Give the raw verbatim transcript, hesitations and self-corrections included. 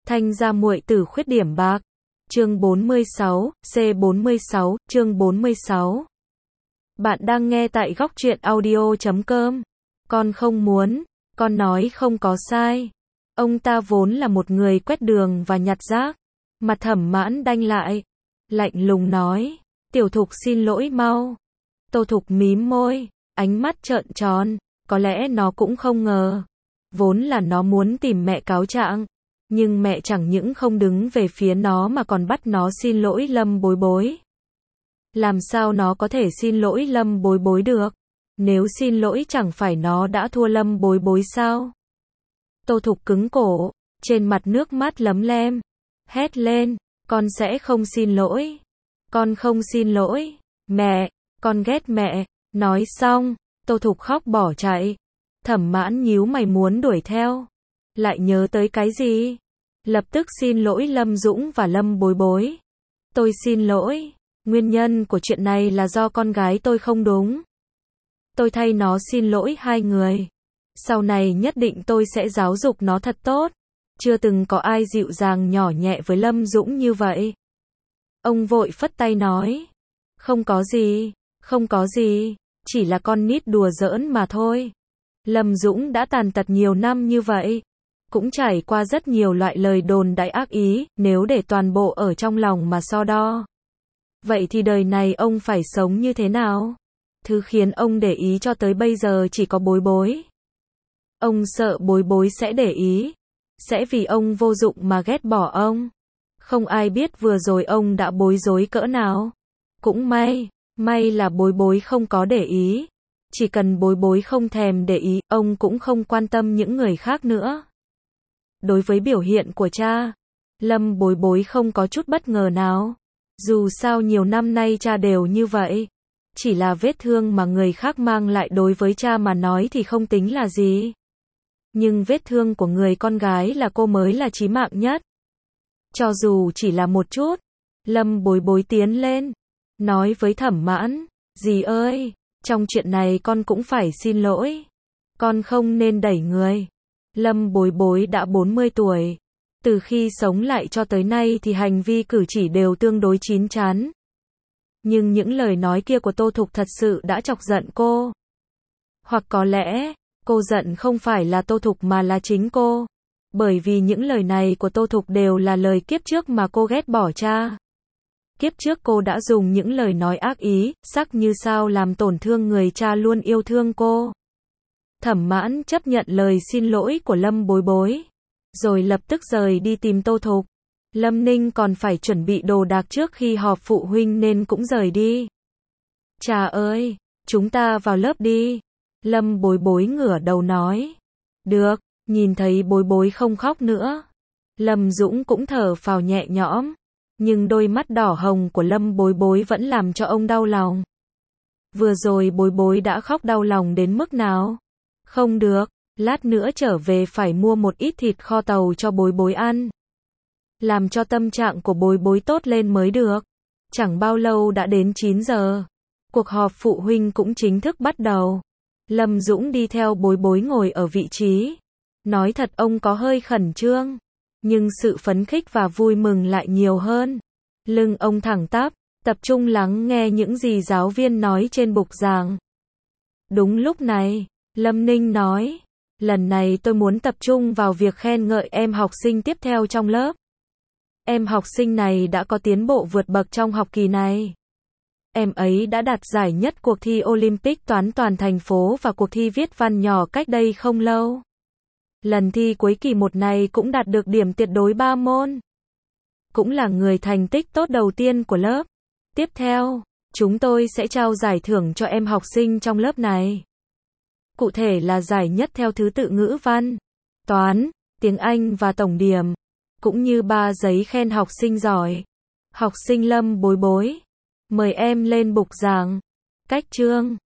Thanh gia muội tử khuyết điểm bạc. Chương bốn mươi sáu, C bốn mươi sáu, chương bốn mươi sáu. Bạn đang nghe tại góc truyện audio chấm com. Con không muốn, con nói không có sai. Ông ta vốn là một người quét đường và nhặt rác. Mặt Thẩm Mãn đanh lại, lạnh lùng nói, Tiểu Thục xin lỗi mau. Tô Thục mím môi, ánh mắt trợn tròn, có lẽ nó cũng không ngờ. Vốn là nó muốn tìm mẹ cáo trạng, nhưng mẹ chẳng những không đứng về phía nó mà còn bắt nó xin lỗi Lâm Bối Bối. Làm sao nó có thể xin lỗi Lâm Bối Bối được? Nếu xin lỗi chẳng phải nó đã thua Lâm Bối Bối sao? Tô Thục cứng cổ, trên mặt nước mắt lấm lem, hét lên, con sẽ không xin lỗi. Con không xin lỗi. Mẹ, con ghét mẹ. Nói xong, Tô Thục khóc bỏ chạy. Thẩm Mãn nhíu mày muốn đuổi theo. Lại nhớ tới cái gì? Lập tức xin lỗi Lâm Dũng và Lâm Bối Bối. Tôi xin lỗi. Nguyên nhân của chuyện này là do con gái tôi không đúng. Tôi thay nó xin lỗi hai người. Sau này nhất định tôi sẽ giáo dục nó thật tốt. Chưa từng có ai dịu dàng nhỏ nhẹ với Lâm Dũng như vậy. Ông vội phất tay nói. Không có gì, không có gì, chỉ là con nít đùa giỡn mà thôi. Lâm Dũng đã tàn tật nhiều năm như vậy. Cũng trải qua rất nhiều loại lời đồn đại ác ý, nếu để toàn bộ ở trong lòng mà so đo. Vậy thì đời này ông phải sống như thế nào? Thứ khiến ông để ý cho tới bây giờ chỉ có Bối Bối. Ông sợ Bối Bối sẽ để ý. Sẽ vì ông vô dụng mà ghét bỏ ông. Không ai biết vừa rồi ông đã bối rối cỡ nào. Cũng may, may là Bối Bối không có để ý. Chỉ cần Bối Bối không thèm để ý, ông cũng không quan tâm những người khác nữa. Đối với biểu hiện của cha, Lâm Bối Bối không có chút bất ngờ nào. Dù sao nhiều năm nay cha đều như vậy. Chỉ là vết thương mà người khác mang lại đối với cha mà nói thì không tính là gì. Nhưng vết thương của người con gái là cô mới là chí mạng nhất. Cho dù chỉ là một chút, Lâm Bối Bối tiến lên, nói với Thẩm Mãn, dì ơi, trong chuyện này con cũng phải xin lỗi. Con không nên đẩy người. Lâm Bối Bối đã bốn mươi tuổi. Từ khi sống lại cho tới nay thì hành vi cử chỉ đều tương đối chín chắn. Nhưng những lời nói kia của Tô Thục thật sự đã chọc giận cô. Hoặc có lẽ, cô giận không phải là Tô Thục mà là chính cô. Bởi vì những lời này của Tô Thục đều là lời kiếp trước mà cô ghét bỏ cha. Kiếp trước cô đã dùng những lời nói ác ý, sắc như sao làm tổn thương người cha luôn yêu thương cô. Thẩm Mãn chấp nhận lời xin lỗi của Lâm Bối Bối. Rồi lập tức rời đi tìm Tô Thục. Lâm Ninh còn phải chuẩn bị đồ đạc trước khi họp phụ huynh nên cũng rời đi. Cha ơi, chúng ta vào lớp đi. Lâm Bối Bối ngửa đầu nói. Được, nhìn thấy Bối Bối không khóc nữa. Lâm Dũng cũng thở phào nhẹ nhõm. Nhưng đôi mắt đỏ hồng của Lâm Bối Bối vẫn làm cho ông đau lòng. Vừa rồi Bối Bối đã khóc đau lòng đến mức nào? Không được, lát nữa trở về phải mua một ít thịt kho tàu cho Bối Bối ăn. Làm cho tâm trạng của Bối Bối tốt lên mới được. Chẳng bao lâu đã đến chín giờ. Cuộc họp phụ huynh cũng chính thức bắt đầu. Lâm Dũng đi theo Bối Bối ngồi ở vị trí. Nói thật ông có hơi khẩn trương. Nhưng sự phấn khích và vui mừng lại nhiều hơn. Lưng ông thẳng tắp, tập trung lắng nghe những gì giáo viên nói trên bục giảng. Đúng lúc này, Lâm Ninh nói, lần này tôi muốn tập trung vào việc khen ngợi em học sinh tiếp theo trong lớp. Em học sinh này đã có tiến bộ vượt bậc trong học kỳ này. Em ấy đã đạt giải nhất cuộc thi Olympic toán toàn thành phố và cuộc thi viết văn nhỏ cách đây không lâu. Lần thi cuối kỳ một này cũng đạt được điểm tuyệt đối ba môn. Cũng là người thành tích tốt đầu tiên của lớp. Tiếp theo, chúng tôi sẽ trao giải thưởng cho em học sinh trong lớp này. Cụ thể là giải nhất theo thứ tự ngữ văn, toán, tiếng Anh và tổng điểm. Cũng như ba giấy khen học sinh giỏi. Học sinh Lâm Bối Bối. Mời em lên bục giảng. Cách chương.